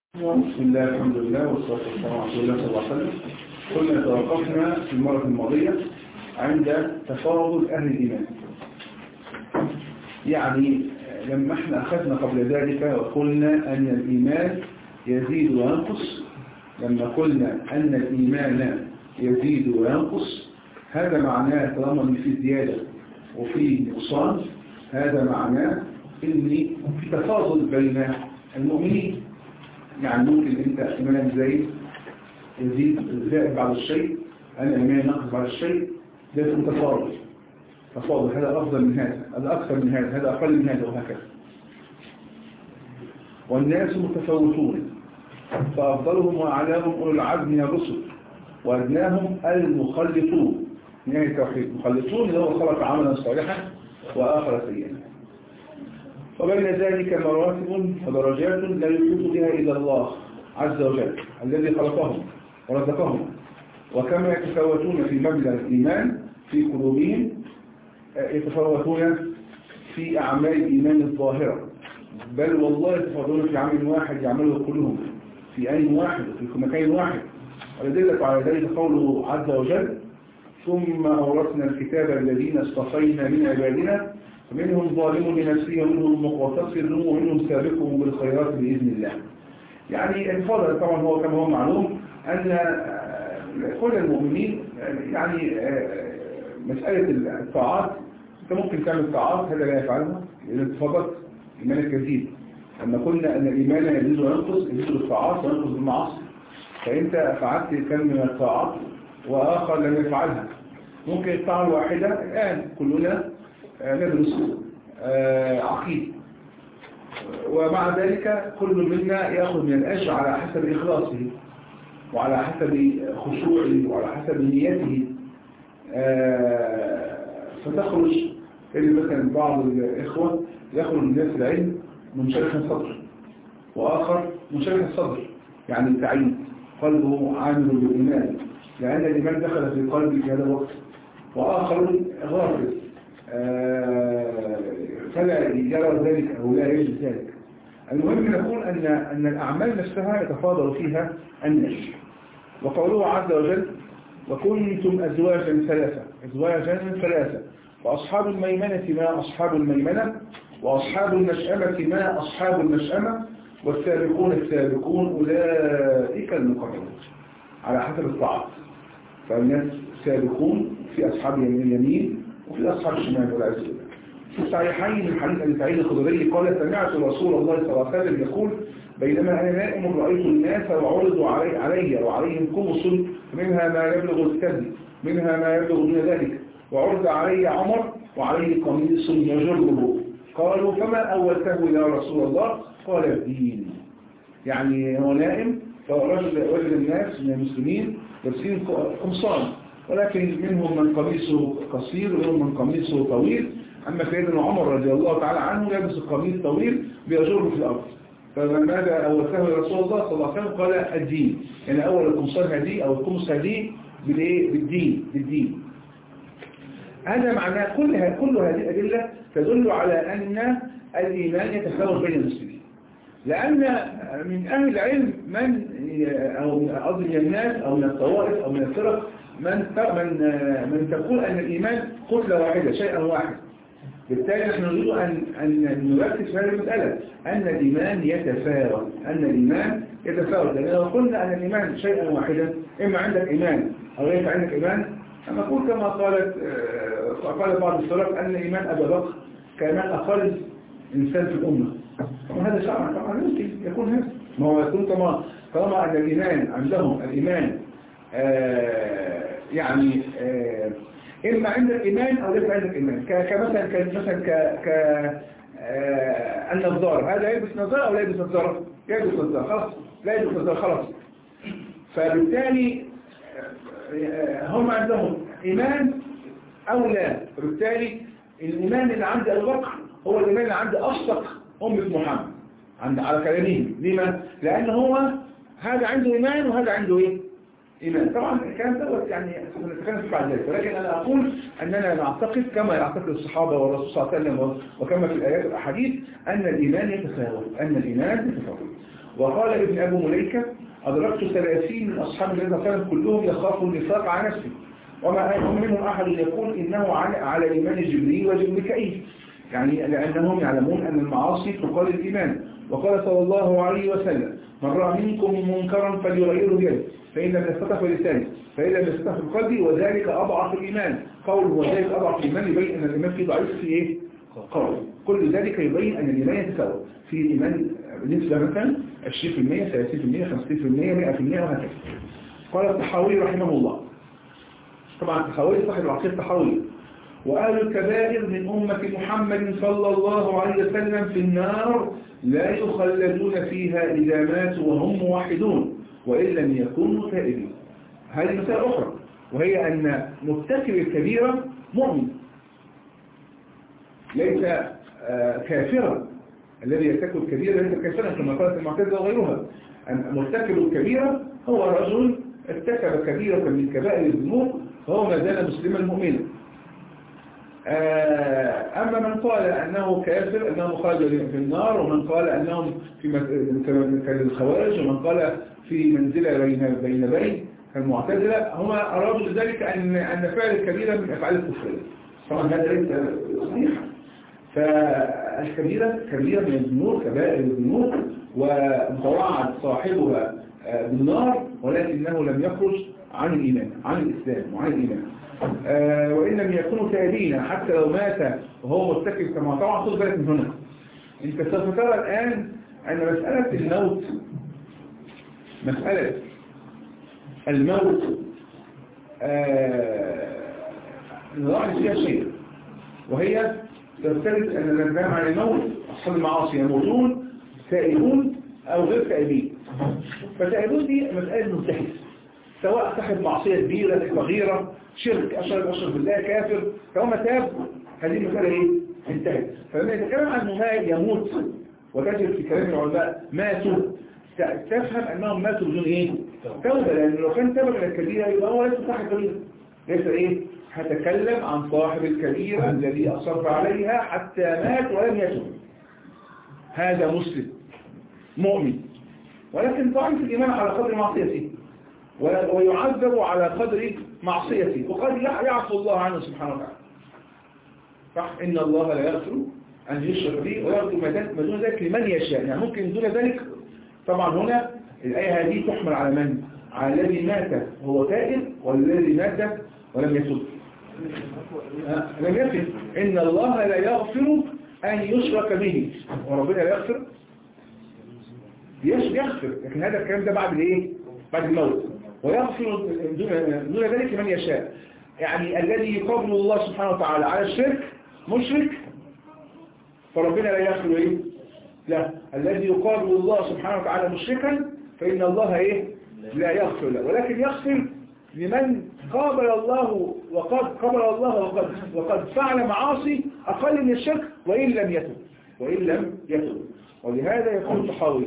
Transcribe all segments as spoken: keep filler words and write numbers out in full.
بسم الله الحمد لله والصلاة والسلام على رسول الله صلى الله عليه وسلم. كنا توقفنا في المرة الماضية عند تفاضل أهل الإيمان. يعني لما احنا أخذنا قبل ذلك وقلنا أن الإيمان يزيد وينقص، لما قلنا أن الإيمان يزيد وينقص هذا معناه طالما ان في زيادة وفي نقصان، هذا معناه ان في تفاضل بين المؤمنين. يعني ممكن انت ايمانك زي يزيد زائد بعض الشيء، انا ايماني نقص بعض الشيء، ده اسمه تفاضل. تفاضل هذا افضل من هذا، هذا اكثر من هذا، هذا اقل من هذا، وهكذا. والناس متفاوتون، فافضلهم واعلاهم اولو العزم من الرسل، وادناهم المخلطون. نهاية التوحيد مخلطون اللي هو خلق عملا صالحا واخر سيئا. وبين ذلك مراتب ودرجات لا يحيط بها إلا الله عز وجل الذي خلقهم ورزقهم. وكما يتفاوتون في مبلغ الإيمان في قلوبهم يتفاوتون في أعمال الإيمان الظاهرة، بل والله يتفاوتون في عمل واحد يعمله كلهم في أي واحد وفي مكان واحد. ولذلك على ذلك قوله عز وجل: ثم أورثنا الكتاب الذين اصطفينا من عبادنا فمنهم ظالم لنفسه ومنهم مقتصد ومنهم سابق بالخيرات بإذن الله. يعني الفضل طبعا هو كما هو معلوم أن كل المؤمنين يعني مسألة الطاعات، أنت ممكن تعمل طاعات هذا لا يفعلها إذا اتفضلت إيمانك يزيد. لما قلنا أن الإيمان يزيد وينقص، يزيد بالطاعات وينقص بالمعاصي، فأنت فعلت كم من الطاعات وآخر لم يفعلها. ممكن الطاعة الواحدة الآن كلنا ندرس عقيدة، ومع ذلك كل منا يأخذ من الأجر على حسب إخلاصه وعلى حسب خشوعه وعلى حسب نيته. فتخرج مثلا بعض الإخوة يخرج من ناس العلم منشرح الصدر، وآخر منشرح الصدر يعني تعيد قلبه عامل بالإيمان لأن الإيمان دخل في قلبه في هذا الوقت، وآخر غافل فلا يرى ذلك أو لا يجد ذلك. المهم نقول أن أن الأعمال نفسها يتفاضل فيها الناس. وقوله عز وجل: وكنتم أزواجا ثلاثة أزواجا ثلاثة فأصحاب الميمنة ما أصحاب الميمنة وأصحاب المشأمة ما أصحاب المشأمة والسابقون السابقون أولئك المقربون على حسب الطاعات. فالناس سابقون في أصحاب اليمين وفي أصحاب الشمال والعز بالله. في الصحيحين من حديث أبي سعيد الخدري قال: سمعت رسول الله صلى الله عليه وسلم يقول: بينما أنا نائم رأيت الناس وعرضوا علي, علي وعليهم قمص منها ما يبلغ الثدي منها ما يبلغ دون ذلك، وعرض علي عمر وعليه قميص يجره. قالوا: فما أولته يا رسول الله؟ قال: الدين. يعني هو نائم فرجل وجد الناس من المسلمين لابسين قمصان، ولكن منهم من قميصه قصير ومنهم من قميصه طويل. أما سيدنا عمر رضي الله تعالى عنه يلبس القميص طويل بيجره في الأرض. فماذا أولته يا رسول الله صلى الله عليه وسلم؟ قال: الدين. يعني أول القمصان هذه أو القمص هذه بالدين بالدين. هذا معناه كل كل هذه الأدلة تدل على أن الإيمان يتفاوت بين المسلمين، لأن من أهل العلم من أو من الناس أو من الطوائف أو من الفرق من من من تقول أن الإيمان كتلة واحدة شيئا واحد. بالتالي نحن نريد أن أن نركز في هذه المسألة أن الإيمان يتفاوت أن الإيمان يتفاوت لأن لو قلنا أن الإيمان شيئا واحدا إما عندك إيمان أو ليس عندك إيمان، أما أقول كما قالت قال بعض السلف أن إيمان أبي بكر كان أقل إنسان في الأمة. وهذا شرعا طبعا ممكن يكون هذا، ما هو يكون طبعا طالما أن الإيمان عندهم الإيمان آه يعني آه إما عندك إيمان أو ليس عندك إيمان. كمثلا كمثلا ك ك آه النظارة، هذا يلبس نظارة أو لا يلبس نظارة؟ يلبس نظارة خلاص، لا يلبس نظارة خلاص. فبالتالي آه هم عندهم إيمان أو لا. فبالتالي الإيمان اللي عند أبي بكر هو الإيمان اللي عند أصدق أمة محمد عند على كلامهم. لما؟ لأن هو هذا عنده إيمان وهذا عنده إيه؟ إيمان. طبعا الكلام دوت يعني نتكلم فيه بعد ذلك، ولكن أنا أقول أننا نعتقد كما يعتقد الصحابة والرسول صلى الله عليه وسلم وكما في الآيات والأحاديث أن الإيمان يتفاوت أن الإيمان يتفاوت. وقال ابن أبو مليكة أدركت ثلاثين من أصحاب النبي صلى الله عليه وسلم كلهم يخافوا النفاق على نفسه، وما منهم أحد يقول إنه على, على إيمان جبريل وميكائيل، يعني لأنهم يعلمون أن المعاصي تقال الإيمان. وقال صلى الله عليه وسلم من رأى منكم منكرا فليغيره بيده، فإن لم يستطع فلسانه، فإن لم يستطع في قلبه، وذلك أضعف الإيمان. قول وذلك أضعف الإيمان يبين أن الإيمان فيه ضعيف في إيه؟ قول. كل ذلك يبين أن الإيمان يتساوى في الإيمان بالنسبة مثلا عشرين بالمئة ثلاثين بالمئة خمسين بالمئة مئة بالمئة وهكذا. قال الطحاوي رحمه الله، طبعا الطحاوي صاحب العقيدة الطحاوية، وأهل الكبائر من أمة محمد صلى الله عليه وسلم في النار لا يخلدون فيها إذا ماتوا وهم موحدون وإن لم يكونوا تائبين. هذه مسألة أخرى، وهي أن مرتكب الكبيرة مؤمن ليس آه كافرا. الذي يرتكب الكبيرة ليس كافرا كما قالت المعتزلة وغيرها. مرتكب الكبيرة هو رجل ارتكب كبيرة من كبائر الذنوب فهو ما زال مسلما مؤمنا. أما من قال أنه كافر أنه خالد في النار، ومن قال أنهم في كالخوارج، ومن قال في منزلة بين بين بين المعتزلة، هم أرادوا بذلك أن أن فعل الكبيرة من أفعال الكفر. طبعا هذا ليس صحيحا. فالكبيرة كبيرة من الذنوب، كبائر الذنوب، ومتوعد صاحبها بالنار، ولكنه لم يخرج عن الإيمان، عن الإسلام وعن الإيمان. آه وإن لم يكونوا تائبين حتى لو مات وهو مرتكب كما طبعا. خذ بالك من هنا، انت سوف ترى الآن أن مسألة الموت، مسألة الموت نلاحظ فيها شيء، وهي ترتبط أن نتكلم عن الموت. أصحاب المعاصي يموتون تائبون أو غير تائبين. فتائبون دي مسألة منتهية، سواء صاحب معصية كبيرة صغيرة، شرك، أشرك أشرك بالله، كافر، فهو تاب، هذه المسألة إيه؟ انتهت. فلما يتكلم عن أنه يموت وتجد في كلام العلماء ماتوا، تفهم أنهم ماتوا بدون إيه؟ توبة، لأن لو كان تاب من الكبيرة يبقى هو ليس صاحب كبيرة، ليس إيه؟ هتكلم عن صاحب الكبيرة الذي أصر عليها حتى مات ولم يتوب. هذا مسلم مؤمن، ولكن ضعيف الإيمان على قدر معصيته، ويعذب على قدر معصيته، وقد يعفو الله عنه سبحانه وتعالى. صح؟ إن الله لا يغفر أن يشرك به ويغفر ما دون ذلك لمن يشاء. يعني ممكن دون ذلك. طبعا هنا الآية هذه تحمل على من؟ على الذي مات وهو تائب، والذي مات ولم يتوب. لم يتوب. إن الله لا يغفر أن يشرك به، وربنا لا يغفر يغفر، لكن هذا الكلام ده بعد الايه؟ بعد الموت. ويغفر دون ذلك من يشاء. يعني الذي يقابل الله سبحانه وتعالى على الشرك مشرك، فربنا لا يغفر ايه؟ لا، الذي يقابل الله سبحانه وتعالى مشركا فإن الله ايه؟ لا يغفر له، ولكن يغفر لمن قابل الله وقد قابل الله وقد وقد فعل معاصي أقل من الشرك وإن لم يتب وإن لم يتب. ولهذا يقول الطحاوي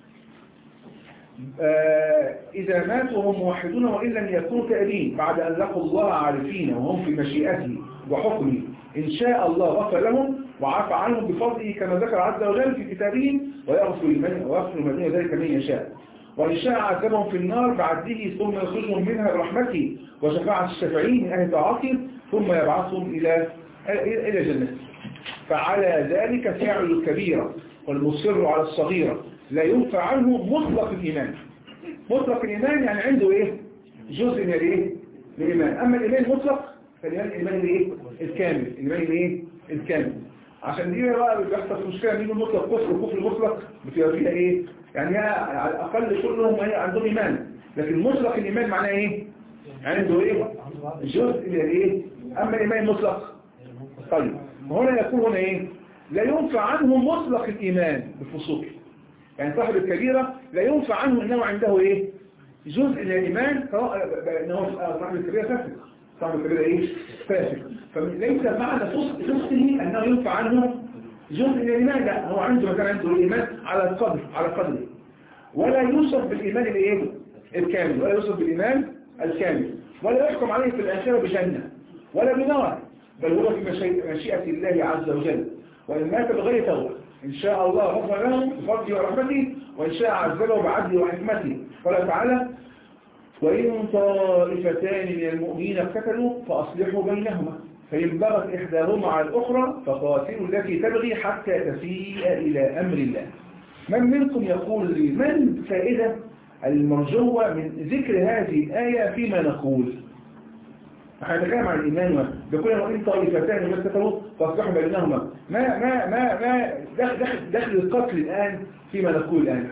آه إذا ماتوا وهم موحدون وإن لم يكونوا تائبين بعد أن لقوا الله عارفين وهم في مشيئته وحكمه، إن شاء الله غفر لهم وعفى عنهم بفضله كما ذكر عز وجل في كتابه، ويغفر لمن ويغفر من دون ذلك من يشاء. وإن شاء عذبهم في النار بعده ثم يخرجهم منها برحمته وشفاعة الشافعين من أهل طاعته، ثم يبعثهم إلى إلى جنته. فعلى ذلك فعل الكبيرة والمصر على الصغيرة لا ينفع عنه مطلق الإيمان. مطلق الإيمان يعني عنده إيه؟ جزء من الإيه؟ الإيمان. أما الإيمان المطلق فالإيمان الإيمان الإيه؟ الكامل. الإيمان الإيه؟ الكامل. عشان دي بقى بيحصل مشكلة من المطلق كفر وكفر مطلق بتبقى فيها إيه؟ يعني على الأقل كلهم عندهم إيمان، لكن مطلق الإيمان معناه إيه؟ عنده إيه؟ جزء من الإيه؟ أما الإيمان المطلق طيب هنا يقول هنا إيه؟ لا ينفع عنه مطلق الإيمان بفسوقه. يعني صاحب الكبيرة لا ينفع عنه أنه عنده إيه؟ جزء من الإيمان، سواء أنه صاحب الكبيرة فاسق. صاحب الكبيرة إيه؟ فاسق. فليس معنى فسقه أنه ينفع عنه جزء من الإيمان، لا، هو عنده مثلا عنده الإيمان على القدر على قدره، ولا يوصف بالإيمان الإيه؟ الكامل، ولا يوصف بالإيمان الكامل، ولا يحكم عليه في الآخرة بجنة ولا بنار، بل هو في مشيئة الله عز وجل. وإن مات بغير توبة إن شاء الله غفر لهم بفضله ورحمته، وإن شاء عذبه بعدله وحكمته. قال تعالى: وإن طائفتان من المؤمنين اقتتلوا فأصلحوا بينهما، فإن بغت إحداهما على الأخرى فقاتلوا التي تبغي حتى تفيء إلى أمر الله. من منكم يقول لي ما الفائدة المرجوة من ذكر هذه الآية فيما نقول؟ احنا نتكلم عن الإيمان، بيقول وإن طائفتان من اقتتلوا فأصلحوا بينهما. ما ما ما ما دخل دخل القتل الآن فيما نقول الآن؟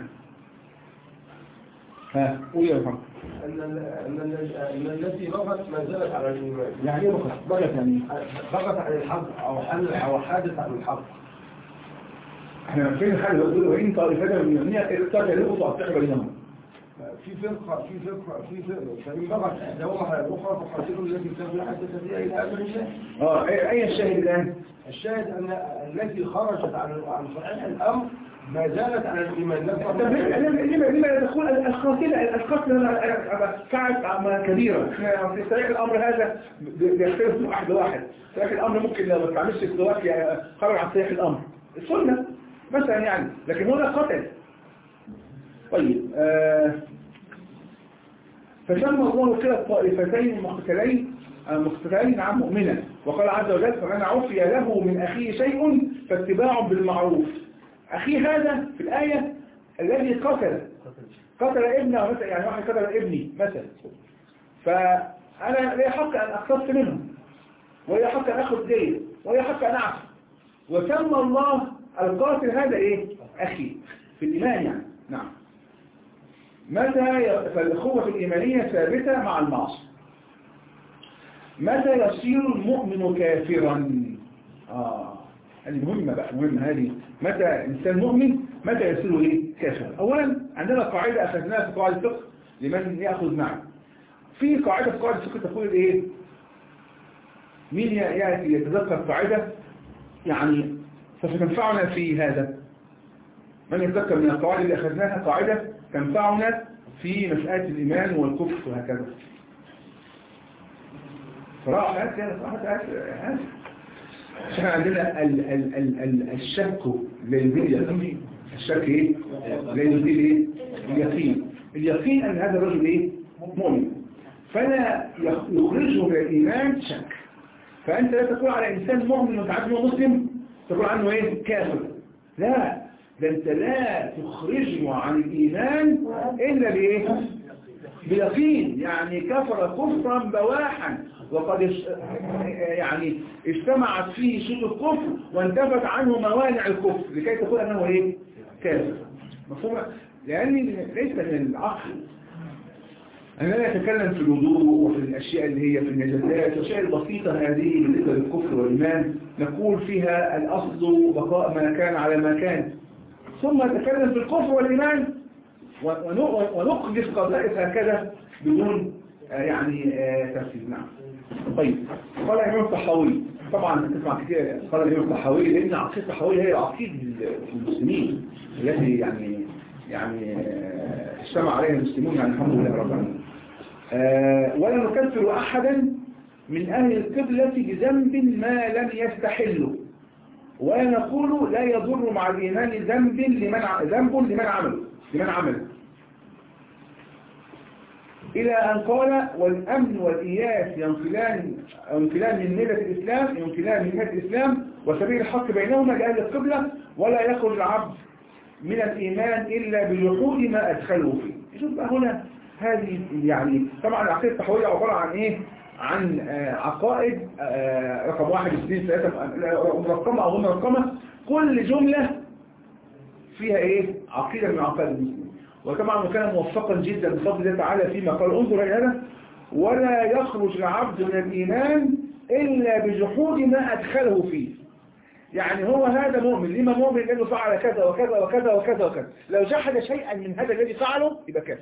ها قول يا محمد. أن أن التي بغت ما زالت على الإيمان. يعني ايه بغت؟ بغت يعني بغت على الحق أو حل أو حادث عن الحق. احنا فين الحل؟ بيقول وإن طائفتان من المؤمنين اقتتلوا فأصلحوا بينهما. في فرقة في فرقة في فرقة فإن بغت إحداهما على الأخرى فقاتلوا التي تبغي حتى تفيء إلى أمر الله. اه أي الشاهد الآن؟ الشاهد أن التي خرجت عن عن صحيح الأمر ما زالت على الإيمان. لما لما تقول القاتلة القتل فعل كبيرة. احنا في صحيح الأمر هذا بيختلف واحد واحد. صحيح الأمر ممكن لو ما تعملش دلوقتي خرج عن صحيح الأمر السنة مثلا يعني، لكن هنا قتل. طيب آه فسمى الله كلا الطائفتين المقتتلين مقتتلين عن مؤمنا، وقال عز وجل: فمن عفي له من أخيه شيء فاتباع بالمعروف. أخي هذا في الآية الذي قتل قتل ابنه مثلا، يعني واحد قتل ابني مثلا، فأنا لي حق أن أقتص منه، ولي حق أن أخذ دين، ولي حق أن أعفو. وسمى الله القاتل هذا إيه؟ أخي في الإيمان يعني. نعم. متى فالأخوة الإيمانية ثابتة مع المعصية. متى يصير المؤمن كافرا؟ آه هذه مهمة بقى، مهمة هذه. متى إنسان مؤمن متى يصير إيه؟ كافرا؟ أولا عندنا قاعدة أخذناها في قواعد الفقه لمن يأخذ معنا. في قاعدة في قواعد الفقه تقول إيه؟ مين يأتي يتذكر قاعدة يعني فستنفعنا في هذا؟ من يتذكر من القواعد اللي أخذناها قاعدة تنفعنا في مسألة الإيمان والكفر وهكذا؟ صراحة هذا صراحة هذا احنا عندنا ال ال ال ال الشك لليقين. الشك ايه؟ لليقين ايه؟ اليقين. اليقين ان هذا الرجل ايه؟ مؤمن، فلا يخرجه من الايمان شك. فانت لا تقول على انسان مؤمن وانت عارف انه مسلم تقول عنه ايه؟ كافر. لا، ده انت لا تخرجه عن الايمان الا بايه؟ بيقين. يعني كفر كفرا بواحا، وقد يعني اجتمعت فيه شروط الكفر وانتفت عنه موانع الكفر لكي تقول انه ايه؟ كافر. مفهوم؟ لان ليس من العقل أنا لا أتكلم في الوضوء وفي الأشياء اللي هي في النجاسات والأشياء البسيطة هذه بالنسبة للكفر والإيمان نقول فيها الأصل بقاء ما كان على ما كان، ثم نتكلم في الكفر والإيمان ونقذف قضائف هكذا بدون يعني تفسير. نعم. طيب قال الإمام الطحاوي، طبعا تسمع كثير قال الإمام الطحاوي لأن عقيدة الطحاوي هي عقيدة المسلمين التي يعني يعني اجتمع عليها المسلمون يعني الحمد لله رب العالمين. ولا نكفر أحدا من أهل القبلة بذنب ما لم يستحله، ولا نقول لا يضر مع الإيمان ذنب لمن ذنب لمن عمله لمن عمله إلى أن قال: والأمن والإياس ينقلان ينقلان من ملة الإسلام ينقلان من ملة الإسلام وسبيل الحق بينهما لأهل القبلة، ولا يخرج العبد من الإيمان إلا بجحود ما أدخله فيه. شوف بقى هنا هذه يعني طبعا العقيدة الطحاوية عبارة عن إيه؟ عن آه عقائد آه رقم واحد اثنين ثلاثة مرقمة أو مرقمة، كل جملة فيها إيه؟ عقيدة من عقائد المسلمين. وطبعا كان موفقا جدا بفضل الله تعالى فيما قال: انظر إلى هذا: ولا يخرج العبد من الإيمان إلا بجحود ما أدخله فيه. يعني هو هذا مؤمن، لما مؤمن لأنه فعل كذا وكذا وكذا وكذا وكذا، لو جحد شيئا من هذا الذي فعله يبقى كافر.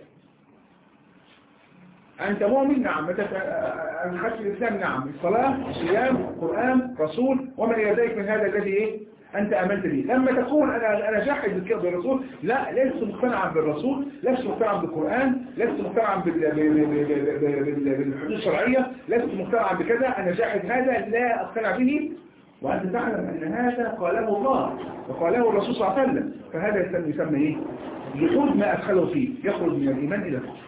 أنت مؤمن؟ نعم. متى أخذت الإسلام؟ نعم. الصلاة، الصيام، القرآن، رسول، وما إلى ذلك من هذا الذي إيه؟ أنت آمنت به. لما تقول أنا أنا جاحد بالرسول، لا، لست مقتنعا بالرسول، لست مقتنعا بالقرآن، لست مقتنعا بالحدود الشرعية، لست مقتنعا بكذا، أنا جاحد هذا لا أقتنع به، وأنت تعلم أن هذا قاله الله وقاله الرسول صلى الله عليه وسلم، فهذا يسمى, يسمى إيه؟ جحود ما أدخله فيه، يخرج من الإيمان إلى الكفر.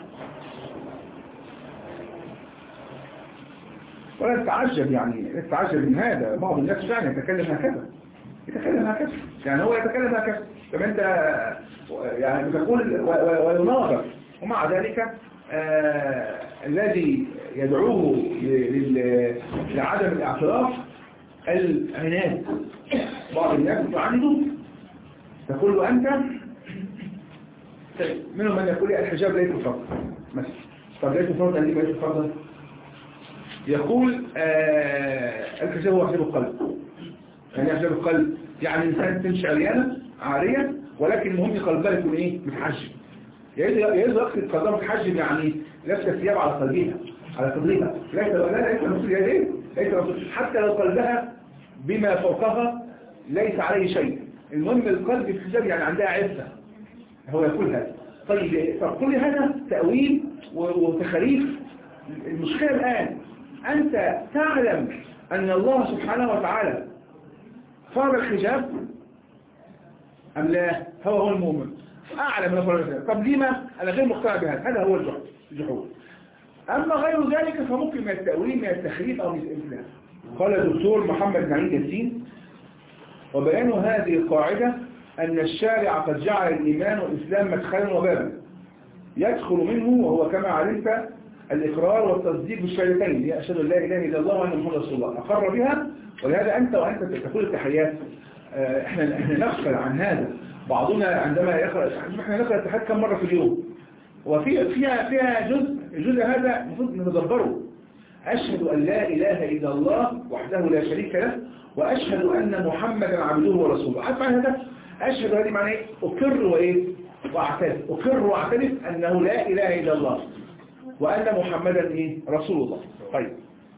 ولا تتعجب يعني تتعجب من هذا، بعض الناس فعلا يتكلم هكذا يتكلم هكذا يعني هو يتكلم هكذا، طب أنت يعني بتقول ويناظر، ومع ذلك آه الذي يدعوه لعدم الاعتراف العناد. بعض الناس يعاندون، تقول له أنت منهم من يقول لي الحجاب ليس فرض مثلا، طب ليس فرض يعني ليس فرضا؟ يقول آه الحجاب هو حجاب القلب. يعني حجاب القلب يعني إنسان تمشي عريانة عارية ولكن المهم قلبها يكون إيه؟ متحجب. يجب يقصد قلبها متحجب يعني لابسه ثياب على قلبها على صدرها، ليس لا ليس مسؤول ايه ليس مسؤول، حتى لو قلبها بما فوقها ليس عليه شيء، المهم القلب في الحجاب يعني عندها عفه، هو يقول هذا. طيب فكل هذا تأويل وتخريف. المشكلة الآن أنت تعلم أن الله سبحانه وتعالى فرض الحجاب أم لا؟ هو هو المؤمن أعلم من فرض الحجاب. طب لما؟ أنا غير مقتنع بهذا، هذا هو الجحود. أما غير ذلك فممكن من التأويل من التخريف أو من الإنفلام. قال الدكتور محمد نعيم ياسين: وبيان هذه القاعدة أن الشارع قد جعل الإيمان والإسلام مدخلا وبابا يدخل منه، وهو كما علمت الإقرار والتصديق بالشهادتين، هي أشهد أن لا إله إلا الله وأن محمدا رسول الله، أقر بها. ولهذا أنت وأنت تقول التحيات، إحنا إحنا نغفل عن هذا. بعضنا عندما يقرأ، إحنا نقرأ التحيات كم مرة في اليوم؟ وفي فيها فيها جزء الجزء هذا المفروض ندبره: أشهد أن لا إله إلا الله وحده لا شريك له، وأشهد أن محمدا عبده ورسوله. عارف معنى هذا؟ أشهد هذه معنى إيه؟ أقر وإيه؟ وأعترف. أقر وأعترف أنه لا إله إلا الله وأن محمدا إيه؟ رسول الله. طيب،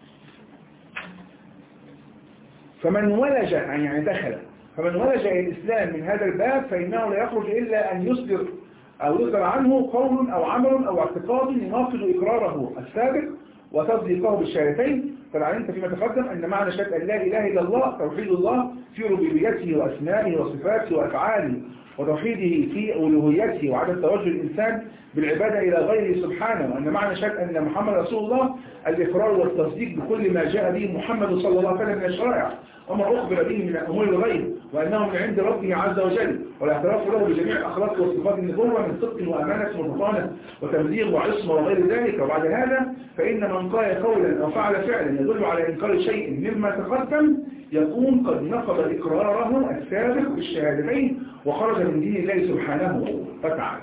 فمن ولج يعني دخل فمن ولج إلى الإسلام من هذا الباب فإنه لا يخرج إلا أن يصدر أو يصدر عنه قول أو عمل أو اعتقاد يناقض إقراره السابق وتصديقه بالشهادتين. فعلمت فيما تقدم أن معنى شهادة أن لا إله إلا الله توحيد الله في ربوبيته وأسمائه وصفاته وأفعاله، وتوحيده في ألوهيته وعدم توجه الإنسان بالعبادة إلى غيره سبحانه، وأن معنى شهادة أن محمد رسول الله الإقرار والتصديق بكل ما جاء به محمد صلى الله عليه وسلم من الشرائع وما أخبر به من أمور الغيب، وأنه من عند ربه عز وجل، والاعتراف له بجميع الأخلاق وصفات النبوة من صدق وأمانة وبطانة وتبليغ وعصمة وغير ذلك. وبعد هذا فإن من قال قولا أو فعل فعلا يدل على إنكار شيء مما تقدم يكون قد نقض إقراره السابق بالشهادتين وخرج من دين الله سبحانه وتعالى.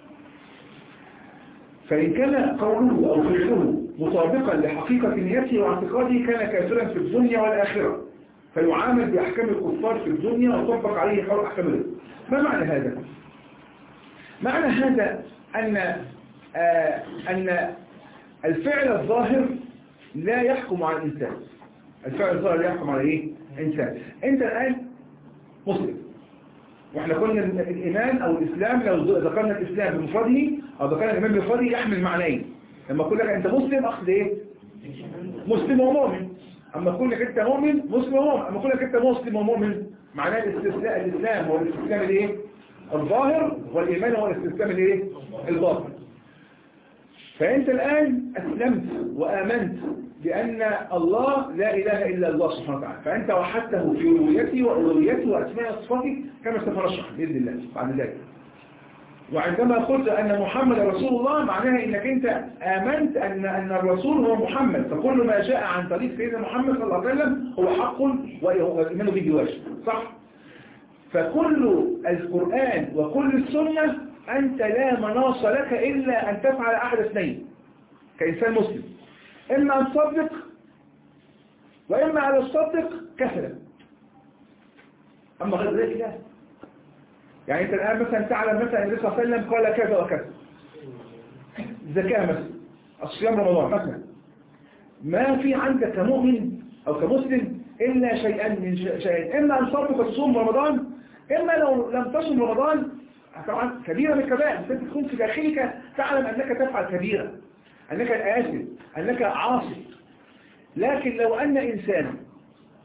فإن كان قوله أو فعله مطابقا لحقيقة نيته واعتقاده كان كافرا في الدنيا والآخرة، فيعامل بأحكام الكفار في الدنيا وطبق عليه حول أحكام الرزق. ما معنى هذا؟ معنى هذا أن آه أن الفعل الظاهر لا يحكم على الإنسان. الفعل الظاهر لا يحكم على إيه؟ إنسان. أنت الآن مسلم، وإحنا قلنا الإيمان أو الإسلام لو ذكرنا الإسلام بمفرده أو ذكرنا الإيمان بمفرده يحمل معنيين. لما أقول لك أنت مسلم أخذ إيه؟ مسلم ومؤمن. أما أقول لك أنت مؤمن مسلم ومؤمن. أما أقول لك أنت مسلم ومؤمن معناه الاستسلام. الإسلام هو الاستسلام الإيه؟ الظاهر، والإيمان هو الاستسلام الإيه؟ الباطن. فأنت الآن أسلمت وآمنت بأن الله لا إله إلا الله سبحانه وتعالى، فأنت وحدته في ربوبيته وألوهيته وأسماء وصفاته كما سنشرح بإذن الله بعد ذلك. وعندما قلت أن محمد رسول الله معناها أنك أنت آمنت أن أن الرسول هو محمد، فكل ما جاء عن طريق سيدنا محمد صلى الله عليه وسلم هو حق والإيمان به واجب، صح؟ فكل القرآن وكل السنة أنت لا مناص لك إلا أن تفعل أحد اثنين كإنسان مسلم: إما أن تصدق وإما على تصدق كفلا. أما غير ذلك لا. يعني أنت الآن مثلا تعلم مثلا النبي صلى الله عليه وسلم قال كذا وكذا، الزكاة مثلا، الصيام رمضان مثلا، ما في عندك كمؤمن أو كمسلم إلا شيئان من شيئين: إما أن تصدق وتصوم رمضان، إما لو لم تصم رمضان طبعا كبيرة من الكبائر، أنت تكون في داخلك تعلم أنك تفعل كبيرة، أنك آثم، أنك عاصي. لكن لو أن إنسان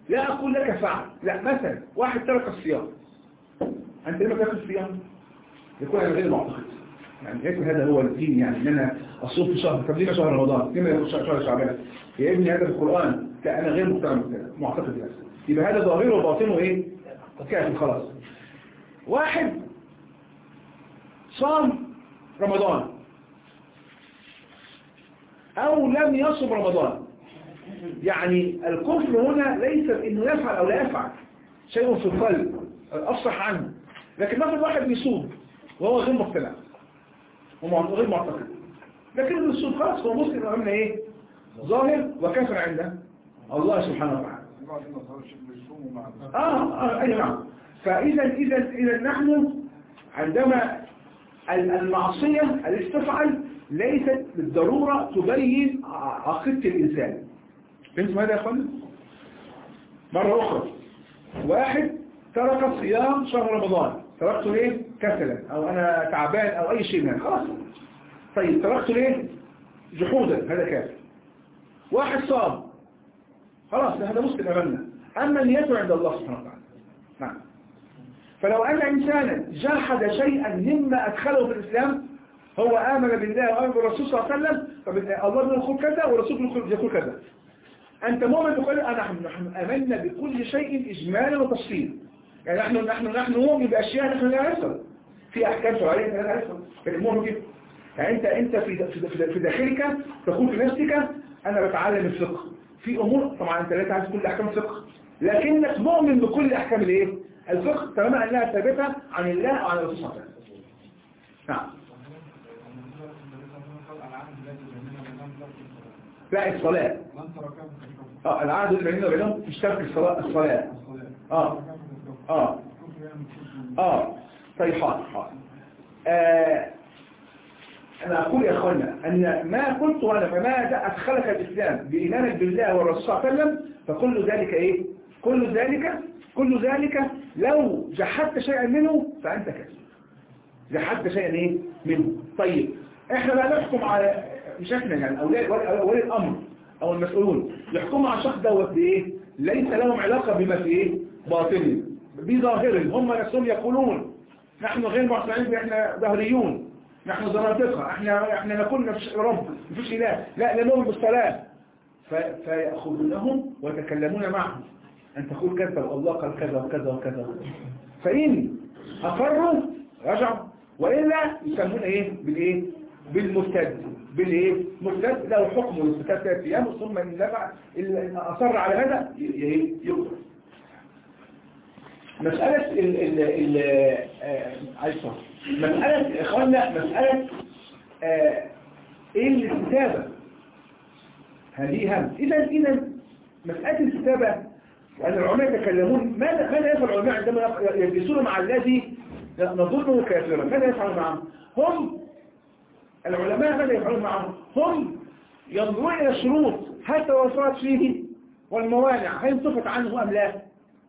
لا أقول لك فعل، لا، مثلا واحد ترك الصيام، أنت لما ترك الصيام يكون أنا غير معتقد، يعني يكون هذا هو الدين، يعني إن أنا أصوم في شهر، طب ليه شهر رمضان؟ ليه ما يكون شهر شعبان؟ يا ابني هذا في القرآن، أنا غير مقتنع معتقد بهذا، يبقى هذا ظاهره وباطنه إيه؟ كافي خلاص. واحد صام رمضان أو لم يصم رمضان، يعني الكفر هنا ليس إنه يفعل أو لا يفعل، شيء في القلب أفصح عنه، لكن مثل واحد يصوم وهو غير مقتنع وغير معتقد، لكن الصوم خلاص هو مسلم أمامنا إيه؟ ظاهر وكافر عنده الله سبحانه وتعالى. آه آه أي نعم. فإذا إذا إذا نحن عندما المعصية التي تفعل ليست بالضرورة تبين عقيدة الإنسان. فهمتم هذا يا أخوان؟ مرة أخرى، واحد ترك صيام شهر رمضان، تركته ليه؟ كسلا أو أنا تعبان أو أي شيء منه، خلاص. طيب تركته ليه؟ جحودا، هذا كافر. واحد صام، خلاص هذا مسلم أمامنا، أما نيته عند الله سبحانه وتعالى. نعم. فلو أن إنسانا جحد شيئا مما أدخله في الإسلام، هو آمن بالله وآمن بالرسول صلى الله عليه وسلم، فالله يقول كذا والرسول يقول كذا. أنت مؤمن بكل نحن نحن آمنا بكل شيء إجمالا وتفصيل، يعني نحن نحن نحن نؤمن بأشياء نحن لا نعرفها، في أحكام شرعية لا نعرفها، لكن مؤمن كده. يعني أنت أنت في في في داخلك تقول في نفسك أنا بتعلم الفقه، في أمور طبعا أنت لا تعرف كل أحكام الفقه، لكنك مؤمن بكل أحكام الإيه؟ الفقه طالما أنها ثابتة عن الله وعن الرسول صلى الله عليه وسلم. نعم. لا الصلاة. اه العهد اللي بيننا وبينهم مش ترك الصلاة الصلاة. اه اه اه طيب حاضر حاضر. آه أنا أقول يا أخوانا أن ما قلت أنا فما أدخلك الإسلام بإيمانك بالله والرسول صلى الله عليه وسلم فكل ذلك إيه؟ كل ذلك كل ذلك لو جحدت شيئا منه فأنت كذب. جحدت شيئا إيه؟ منه. طيب إحنا لا نحكم على مش إحنا يعني أولي الأمر أو المسؤولون يحكموا على الشخص دوت بإيه؟ ليس لهم علاقة بما في إيه؟ باطنه بظاهرهم، هم نفسهم يقولون نحن غير معتنعين، احنا ظاهريون، نحن زنادقة، احنا احنا نقول نفس رب مفيش اله، لا لا نؤمن بالصلاة، فيأخذونهم ويتكلمون معهم أن تقول كذا والله قال كذا وكذا وكذا، فإن أقروا رجعوا وإلا يسمون إيه بالإيه بالمرتد بالإيه مرتد له حكم الاستتاب ثلاث أيام ثم إن نفع إن أصر على هذا يقتل. مسألة ال ال ال عايزة مسألة إخواننا مسألة آه إيه الاستتابة هذه هم. إذا إذا مسألة الاستتابة وأن العلماء يتكلمون ماذا ماذا يفعل العلماء عندما يجلسون مع الذي نظنه كافرا؟ ماذا يفعل معهم؟ هم العلماء ماذا يفعلون معهم؟ هم ينظرون إلى الشروط هل توفرت فيه والموانع هل انتفت عنه أم لا،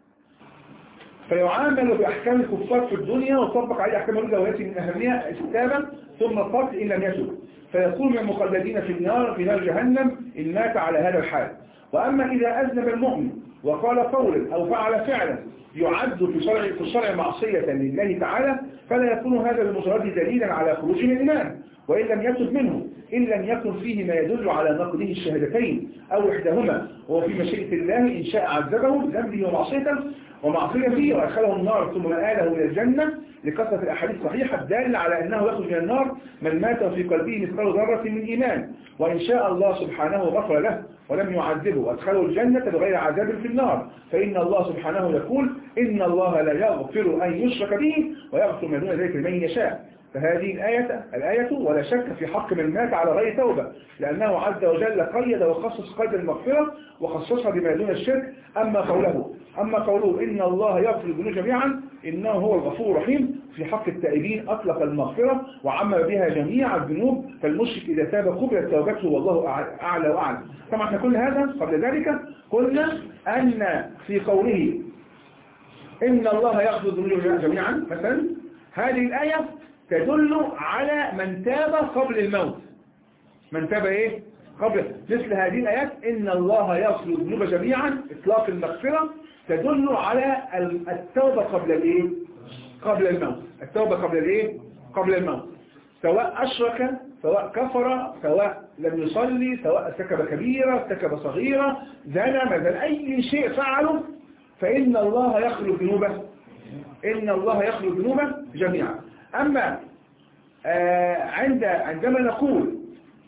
فيعامل بأحكام الكفار في الدنيا وطبق عليه أحكام الرجل ويأتي من أهمها استتابا ثم القتل إن لم يتب فيكون من المخلدين في النار في نار جهنم إن مات على هذا الحال. وأما إذا أذنب المؤمن وقال قولا أو فعل فعلا يعد في شرع في الشرع معصية لله تعالى فلا يكون هذا بمجرد دليلا على خروج من الإيمان وإن لم يتب منه إن لم يكن فيه ما يدل على نقضه الشهادتين أو إحداهما وفي مشيئة الله إن شاء عذبه بذنبه ومعصيته ومعصيته وأدخله النار ثم آله إلى الجنة لكثرة الأحاديث الصحيحة الدالة على أنه يخرج من النار من مات في قلبه مثقال ذرة من إيمان وإن شاء الله سبحانه غفر له ولم يعذبه وأدخله الجنة بغير عذاب في النار فإن الله سبحانه يقول إن الله لا يغفر أن يشرك به ويغفر ما دون ذلك لمن يشاء. فهذه الآية الآية ولا شك في حق من مات على غير توبة لأنه عز وجل قيد وخصص قيد المغفرة وخصصها بما دون الشرك. أما قوله أما قوله إن الله يغفر الذنوب جميعا إنه هو الغفور الرحيم في حق التائبين أطلق المغفرة وعم بها جميع الذنوب فالمشرك إذا تاب قبلت توبته والله أعلى وأعلى. طبعا احنا كل هذا قبل ذلك قلنا أن في قوله إن الله يغفر الذنوب جميعا مثلا هذه الآية تدل على من تاب قبل الموت. من تاب إيه؟ قبل مثل هذه الآيات إن الله يغفر الذنوب جميعا، إطلاق المغفرة تدل على التوبة قبل الإيه؟ قبل الموت. التوبة قبل الإيه؟ قبل الموت، سواء أشرك سواء كفر سواء لم يصلي سواء ارتكب كبيرة ارتكب صغيرة زنى مثلا أي شيء فعله، فإن الله يغفر الذنوب إن الله يغفر الذنوب جميعا. أما آه عند عندما نقول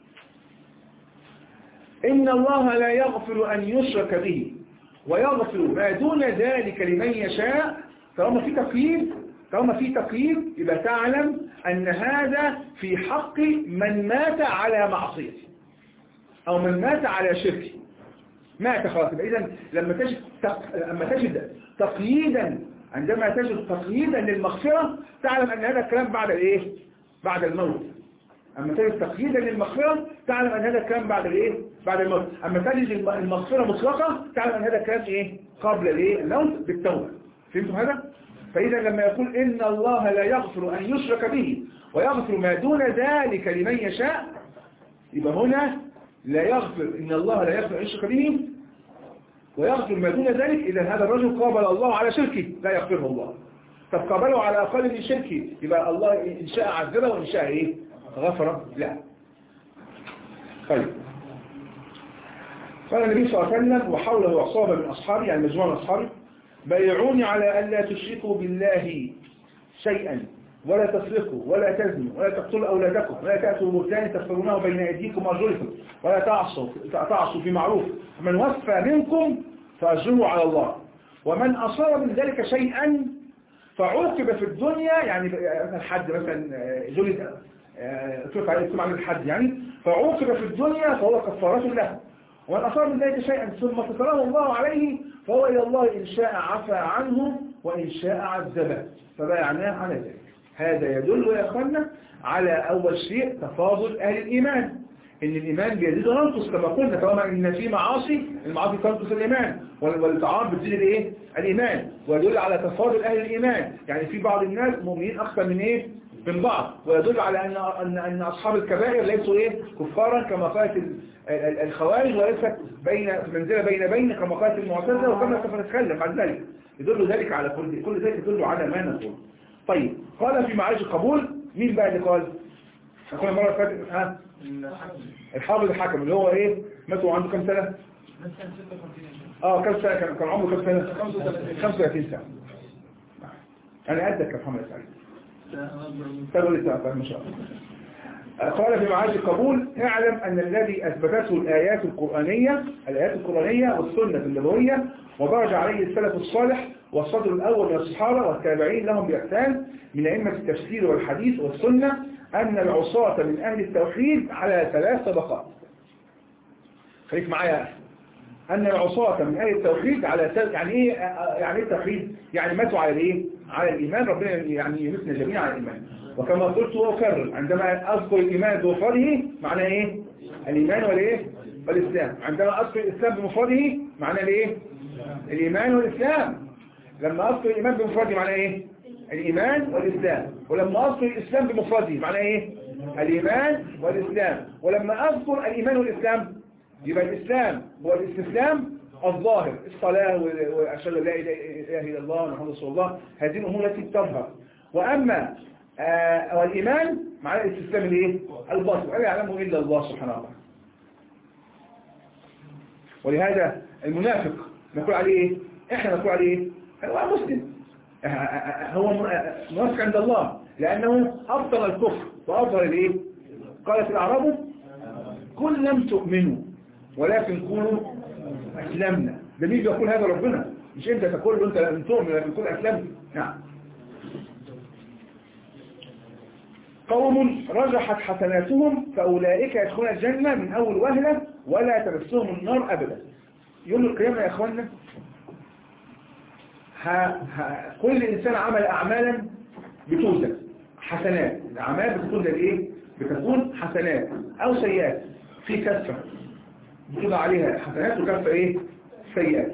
إن الله لا يغفر أن يشرك به ويغفر ما دون ذلك لمن يشاء، طالما في تقييد طالما في تقييد يبقى تعلم أن هذا في حق من مات على معصيته أو من مات على شركه، مات خلاص. إذن لما تجد تق... لما تجد تقييدا عندما تجد تقييدا للمغفرة تعلم أن هذا الكلام بعد الإيه؟ بعد الموت. أما تجد تقييدا للمغفرة تعلم أن هذا الكلام بعد الإيه؟ بعد الموت. أما تجد المغفرة مطلقة تعلم أن هذا الكلام إيه؟ قبل الإيه؟ الموت بالتوبة. فهمتم هذا؟ فإذا لما يقول إن الله لا يغفر أن يشرك به ويغفر ما دون ذلك لمن يشاء، يبقى هنا لا يغفر إن الله لا يغفر أن يشرك به ويغفر ما دون ذلك. إذا هذا الرجل قابل الله على شركه لا يغفره الله. طب قابله على أقل من شركه، يبقى الله إن شاء عذبه وإن شاء إيه؟ غفر لا. طيب، قال النبي صلى الله عليه وسلم وحوله عصابة من أصحابه يعني مجموعة من أصحابه بايعوني على ألا تشركوا بالله شيئا ولا تسرقوا ولا تزنوا ولا تقتلوا أولادكم ولا تأتوا بهتان تفسرونه بين أيديكم وأرجلكم ولا تعصوا تعصوا في معروف، من وفى منكم فأجره على الله، ومن أصاب من ذلك شيئا فعوقب في الدنيا يعني مثلا حد مثلا جلد اترك عليه اسم عن الحد يعني فعوقب في الدنيا فهو كفارة له، ومن أصاب من ذلك شيئا ثم ستره الله عليه فهو إلى الله إن شاء عفى عنه وإن شاء عذبه فبايعناه على ذلك. هذا يدل يا أخوانا على أول شيء تفاضل أهل الإيمان، إن الإيمان بيزيد وينقص كما قلنا، طالما إن في معاصي المعاصي تنقص الإيمان والطاعات بتزيد الإيه؟ الإيمان، ويدل على تفاضل أهل الإيمان، يعني في بعض الناس مؤمنين أكثر من إيه؟ من بعض، ويدل على أن أن أن أصحاب الكبائر ليسوا إيه؟ كفارا كما قالت الخوارج، وليست بين منزلة بين بين كما قالت المعتزلة، وكما سوف نتكلم بعد ذلك. يدل ذلك على كل كل ذلك يدل على ما نقول. طيب، قال في معارج القبول مين بقى اللي قال؟ أقول مرة فاتت ها الحافظ الحكم اللي هو إيه؟ ماتوا عنده كم سنة؟ اه كم سنة كان كان عمره كم سنة؟ خمسة وثلاثين سنة. أنا قدك يا محمد سعيد. تقول لي سنة ما شاء الله. قال في معارج القبول اعلم أن الذي أثبتته الآيات القرآنية الآيات القرآنية والسنة النبوية ودرج عليه السلف الصالح والصدر الأول من الصحابة والتابعين لهم بإحسان من أئمة التفسير والحديث والسنة أن العصاة من أهل التوحيد على ثلاث طبقات. خليك معايا. أن العصاة من أهل التوحيد على ثلاث يعني إيه يعني إيه التوحيد؟ يعني ماتوا على إيه؟ على الإيمان. ربنا يعني يمتنا جميعا على الإيمان. وكما قلت وأكرر عندما أذكر الإيمان بمفرده معناه إيه؟ الإيمان والإيه؟ والإسلام. عندما أذكر الإسلام بمفرده معناه الإيه؟ الإيمان والإسلام. لما أذكر الإيمان بمفرده معناه إيه؟ الإيمان والإسلام. ولما أذكر الإسلام بمفرده معناه إيه؟ الإيمان والإسلام. ولما أذكر الإيمان والإسلام يبقى الإسلام هو الاستسلام الظاهر، الصلاة وأشهد أن لا إله إلا الله محمد رسول الله، هذه الأمور التي تظهر. وأما آه والإيمان معناه الاستسلام الإيه؟ الباطن، ولا يعلمه إلا الله سبحانه وتعالى. ولهذا المنافق نقول عليه إيه؟ إحنا نقول عليه إيه؟ هو مسلم، هو منافق عند الله لأنه أبطل الكفر وأظهر الإيه؟ قالت الأعراب كل لم تؤمنوا ولكن قولوا أسلمنا. ده مين بيقول هذا؟ ربنا، مش أنت تقول له أنت لم تؤمن ولكن قول أسلمنا. نعم. قوم رجحت حسناتهم فأولئك يدخلون الجنة من أول وهلة ولا تمسهم النار أبدا. يوم القيامة يا أخوانا كل إنسان عمل أعمالا بتوزن حسنات، الأعمال بتكون إيه؟ بتكون حسنات أو سيئات، في كفة بتوضع عليها حسنات وكفة إيه؟ سيئات.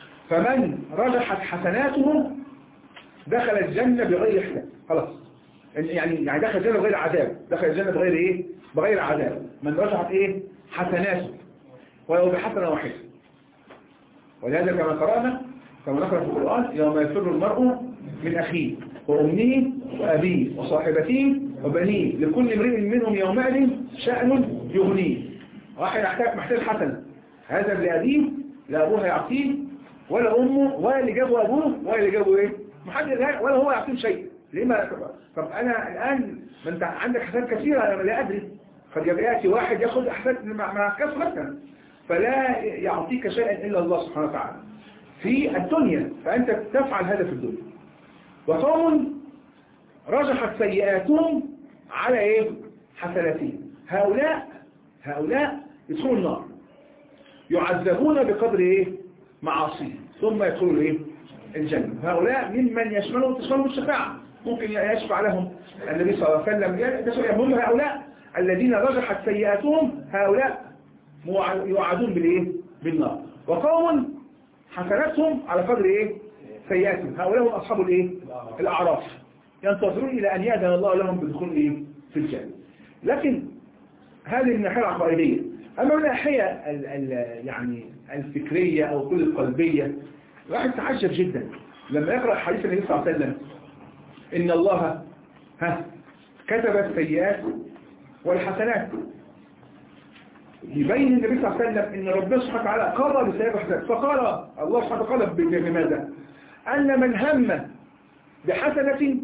فمن رجحت حسناته دخل الجنة بغير حساب. خلاص يعني يعني دخل الجنة بغير عذاب، دخل الجنة بغير ايه بغير عذاب من رجحت ايه حسناته ولو بحسنة واحدة. ولهذا كما قرأنا كما نقرأ في القرآن يوم يفر المرء من أخيه وأمه وأبيه وصاحبته وبنيه لكل امرئ منهم يومئذ شأن يغنيه. واحد محتاج محتاج حسنة، هذا لأبيه لا أبوه يعطيه ولا أمه ولا اللي جابه أبوه ولا اللي جابه إيه محد ولا هو يعطيه شيء. لما طب أنا الآن ما أنت عندك حسنات كثيرة أنا لا أدري، قد يأتي واحد يأخذ حسنات مع كسر مثلا فلا يعطيك شيئا إلا الله سبحانه وتعالى في الدنيا، فأنت تفعل هذا في الدنيا. وقوم رجحت سيئاتهم على إيه حسناتهم، هؤلاء هؤلاء يدخلوا النار يعذبون بقدر إيه معاصيهم ثم يدخلوا إيه الجنة. هؤلاء ممن يشملهم تشملهم الشفاعة، ممكن يشفع لهم النبي صلى الله عليه وسلم. يقول هؤلاء الذين رجحت سيئاتهم هؤلاء يوعدون بالإيه بالنار. وقوم حسناتهم على قدر إيه سيئاتهم هؤلاء هم أصحاب الإيه الأعراف ينتظرون إلى أن يأذن الله لهم بدخول إيه في الجنة. لكن هذه من الناحية العقائدية. أما من الناحية يعني الفكرية أو كل القلبية واحد تعجب جدا لما يقرأ حديث النبي صلى الله عليه وسلم إن الله ها كتب السيئات والحسنات، يبين النبي صلى الله عليه وسلم إن ربنا سبحانه وتعالى قرر بالسيئات والحسنات. فقال الله سبحانه وتعالى بماذا؟ أن من هم بحسنة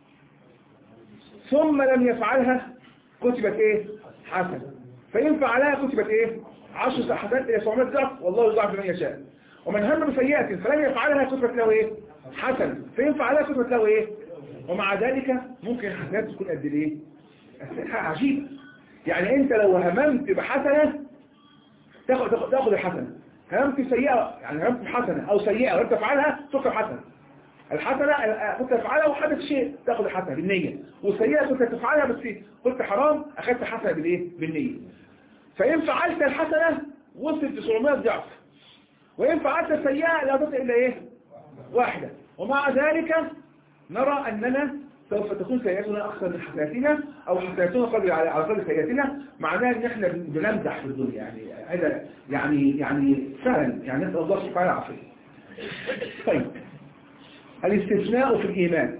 ثم لم يفعلها كتبت إيه حسنة، فإن فعلها كتبت إيه عشر حسنات إلى سبعمائة ضعف والله يضاعف لمن يشاء. ومن هم بسيئة فلم يفعلها كتبت له إيه حسنة، فإن فعلها كتبت له إيه. ومع ذلك ممكن الحسنات تكون قد إيه عجيب. يعني أنت لو هممت بحسنة تاخد تاخد الحسنة، هممت سيئة يعني هممت بحسنة أو سيئة وأنت تفعلها تاخد الحسنة. الحسنة كنت تفعلها وحدث شيء تاخد الحسنة بالنية، والسيئة كنت تفعلها بس قلت حرام أخذت حسنة بالإيه بالنية. فإن فعلت الحسنة وصلت تسعمائة ضعف، وإن فعلت السيئة لا تصل إلا إيه واحدة. ومع ذلك نرى أننا سوف تكون سيئاتنا أكثر من حسناتنا أو حسناتنا قبل على قدر سيئاتنا، معناه أن احنا بنمدح في الدنيا. يعني هذا يعني يعني فعلا يعني نسأل الله سبحانه العافية. طيب الاستثناء في الإيمان.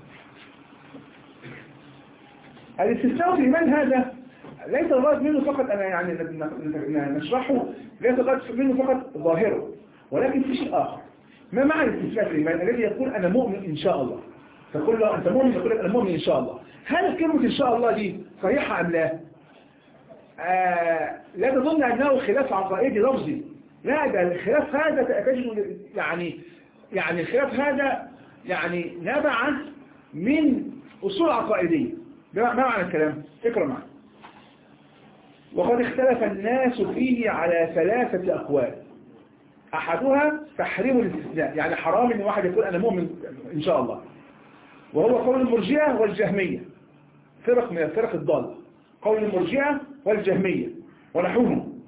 الاستثناء في الإيمان هذا ليس الغرض منه فقط أنا يعني نشرحه، ليس الغرض منه فقط ظاهره، ولكن في شيء آخر. ما معنى الاستثناء في الإيمان الذي يقول أنا مؤمن إن شاء الله؟ تقول له أنت مؤمن، يقول لك أنا مؤمن إن شاء الله. هل كلمة إن شاء الله دي صحيحة أم لا؟ آه لا تظن أنه خلاف عقائدي لفظي، لا، ده الخلاف هذا تجد يعني يعني الخلاف هذا يعني نبع من أصول عقائدية. ما معنى الكلام؟ اقرأ معي. وقد اختلف الناس فيه على ثلاثة أقوال، أحدها تحريم الاستثناء، يعني حرام إن واحد يقول أنا مؤمن إن شاء الله، وهو قول المرجئة والجهمية، فرق من الفرق الضالة، قول المرجئة والجهمية ونحوهم.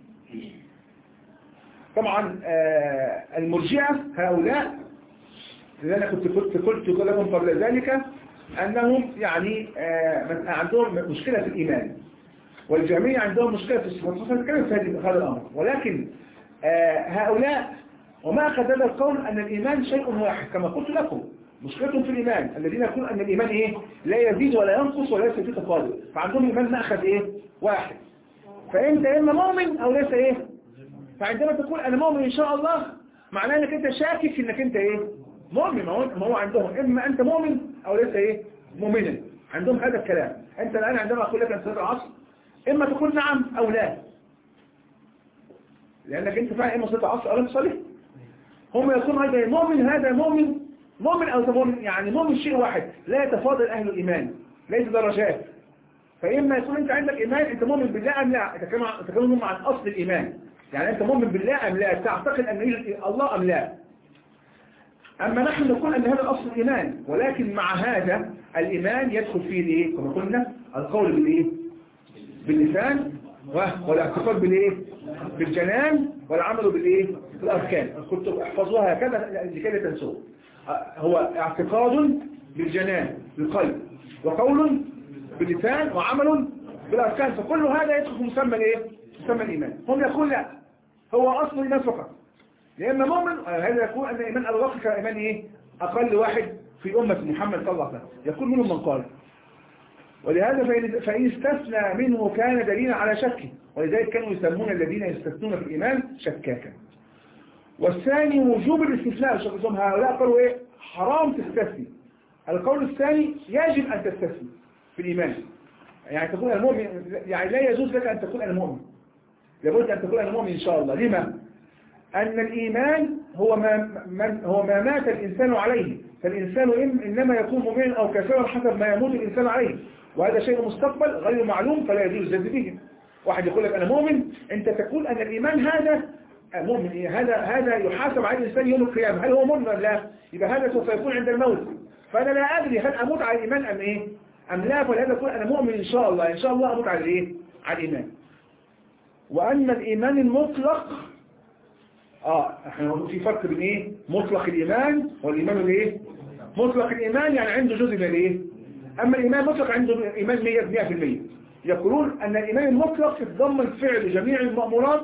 طبعا المرجئة هؤلاء اللي أنا كنت قلت قلت لكم قبل ذلك أنهم يعني عندهم مشكلة في الإيمان، والجهمية عندهم مشكلة في الصفات. نتكلم في هذا الأمر، ولكن هؤلاء وما أخذ هذا القول أن الإيمان شيء واحد كما قلت لكم. مشكلتهم في الإيمان الذين يقولون أن الإيمان إيه لا يزيد ولا ينقص ولا يصير فيه تفاضل، فعندهم الإيمان مأخذ إيه واحد، فأنت إما مؤمن أو ليس إيه. فعندما تقول أنا مؤمن إن شاء الله معناه أنك أنت شاكك في أنك أنت إيه مؤمن. ما هو عندهم إما أنت مؤمن أو ليس إيه مؤمنا، عندهم هذا الكلام. أنت الآن عندما أقول لك أن صلاة العصر إما تقول نعم أو لا، لأنك أنت فعلا إما صلاة العصر أو لم تصلي. هم يقولون هذا مؤمن، هذا مؤمن مؤمن أو مؤمن، يعني مؤمن شيء واحد لا يتفاضل أهل الإيمان، ليس درجات. فإما يكون أنت عندك إيمان أنت مؤمن بالله أم لا، تكلمون عن أصل الإيمان، يعني أنت مؤمن بالله أم لا، تعتقد أن الله أم لا. أما نحن نقول أن هذا أصل الإيمان، ولكن مع هذا الإيمان يدخل فيه الإيه كما قلنا القول بالإيه باللسان، والاعتقاد بالإيه بالجنان، والعمل بالإيه بالأركان. كنت احفظوها هكذا لكي لا تنسوه. هو اعتقاد بالجنان بالقلب، وقول باللسان وعمل بالأركان، فكل هذا يدخل في مسمى الايه؟ مسمى الإيمان. هم يقول لا، هو أصل الإيمان فقط. لأن مؤمن هذا يقول أن إيمان الواقع كإيمان إيه؟ أقل واحد في أمة محمد صلى الله عليه وسلم، يقول منهم من قال. ولهذا فإن, فإن استثنى منه كان دليلا على شكه، ولذلك كانوا يسمون الذين يستثنون في الإيمان شكاكا. والثاني وجوب الاستثناء، شخصهم هؤلاء قالوا إيه؟ حرام تستثني. القول الثاني يجب أن تستثني في الإيمان، يعني تكون المؤمن، يعني لا يجوز لك أن تكون المؤمن، لابد أن تكون المؤمن إن شاء الله. لما؟ أن الإيمان هو ما, من هو ما مات الإنسان عليه، فالإنسان إنما يكون مؤمنا أو كافرا حسب ما يموت الإنسان عليه، وهذا شيء مستقبل غير معلوم فلا يجوز الجد به. واحد يقول لك أنا مؤمن، أنت تقول أن الإيمان هذا مؤمن، هذا هذا يحاسب عليه الإنسان يوم القيامة، هل هو مؤمن ولا لا؟ يبقى هذا سوف يكون عند الموت، فأنا لا أدري هل أموت على الإيمان أم إيه أم لا، فلهذا أقول أنا مؤمن إن شاء الله، إن شاء الله أموت على الإيه؟ على الإيمان. وأن الإيمان المطلق آه احنا في فرق بين ايه؟ مطلق الإيمان والإيمان الايه؟ مطلق الإيمان يعني عنده جزء من الايه؟ أما الإيمان المطلق عنده إيمان مئة في المئة. يقولون أن الإيمان المطلق يتضمن فعل جميع المأمورات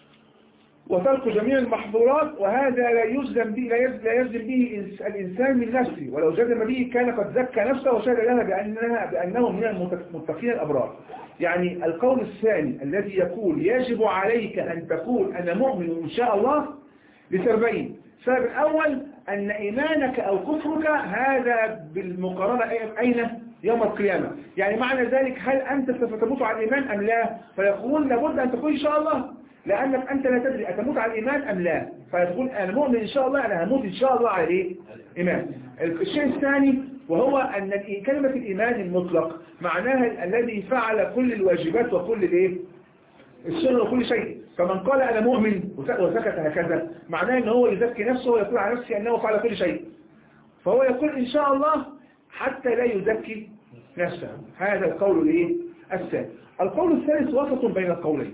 وترك جميع المحظورات، وهذا لا يجزم به لا يجزم به الإنسان من نفسه، ولو جزم به كان قد زكى نفسه وشهد لها بأنها بأنه من المتقين الأبرار. يعني القول الثاني الذي يقول يجب عليك أن تقول أنا مؤمن إن شاء الله لسببين. السبب الأول أن إيمانك أو كفرك هذا بالمقارنة أين؟ يوم القيامة. يعني معنى ذلك هل أنت سوف تموت على الإيمان أم لا؟ فيقول لابد أن تقول إن شاء الله، لأنك أنت لا تدري أتموت على الإيمان أم لا، فيقول أنا مؤمن إن شاء الله، أنا هموت إن شاء الله على إيه؟ إيمان. الشيء الثاني وهو أن كلمة الإيمان المطلق معناها الذي فعل كل الواجبات وكل الإيه؟ السنة وكل شيء. فمن قال أنا مؤمن وسكت هكذا معناه أنه هو يزكي نفسه ويقول على نفسه أنه فعل كل شيء، فهو يقول إن شاء الله حتى لا يزكي نفسه. هذا القول الإيه؟ الثاني. القول الثالث وسط بين القولين،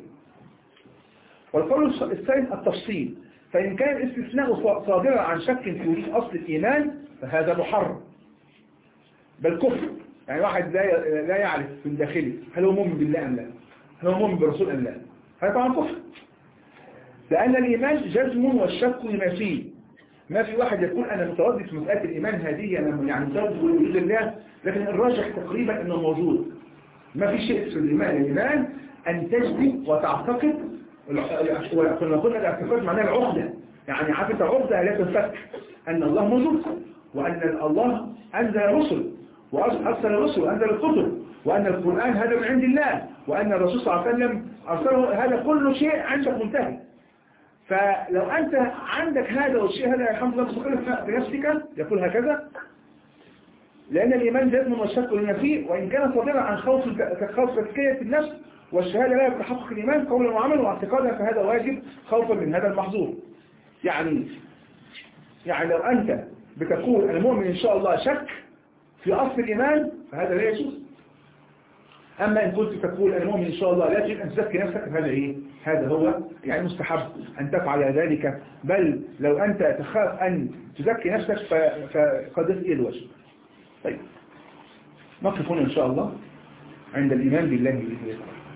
والقول الثالث التفصيل. فإن كان الاستثناء صادرا عن شك في أصل الإيمان فهذا محرم بل كفر. يعني واحد لا لا يعرف في داخله هل هو مؤمن بالله أم لا، هل هو مؤمن برسول أم لا، هذا طبعا كفر، لأن الإيمان جزم والشك لما فيه. ما في واحد يقول أنا متردد في مسألة الإيمان هذه، أنا يعني متردد بوجود الله، لكن الراجح تقريبا أنه موجود. ما في شيء في الإيمان. الإيمان أن تجزم وتعتقد، وكنا قلنا الاعتقاد معناه العقدة، يعني عقدة عقدة لا تنفك أن الله موجود، وأن الله أنزل رسل وأرسل رسل وأنزل الكتب، وأن القرآن هذا من عند الله، وأن الرسول صلى الله عليه وسلم أرسله، هذا كل شيء عندك منتهي. فلو أنت عندك هذا والشيء هذا الحمد لله مستقر بنفسك يقول هكذا، لأن الإيمان جزم والشك لما فيه، وإن كان صادرا عن خوف خوف تزكية النفس والشهادة لا يتحقق الإيمان قولا وعملا واعتقادا، فهذا واجب خوفا من هذا المحظور. يعني يعني لو أنت بتقول أنا مؤمن إن شاء الله شك في أصل الإيمان فهذا لا يجوز. أما إن كنت تقول أنا مؤمن إن شاء الله لا تجب أن تزكي نفسك فهذا إيه؟ هذا هو يعني مستحب أن تفعل ذلك، بل لو أنت تخاف أن تزكي نفسك فقد إيه الوجه. طيب نقف هنا إن شاء الله عند الإيمان بالله بإذن الله.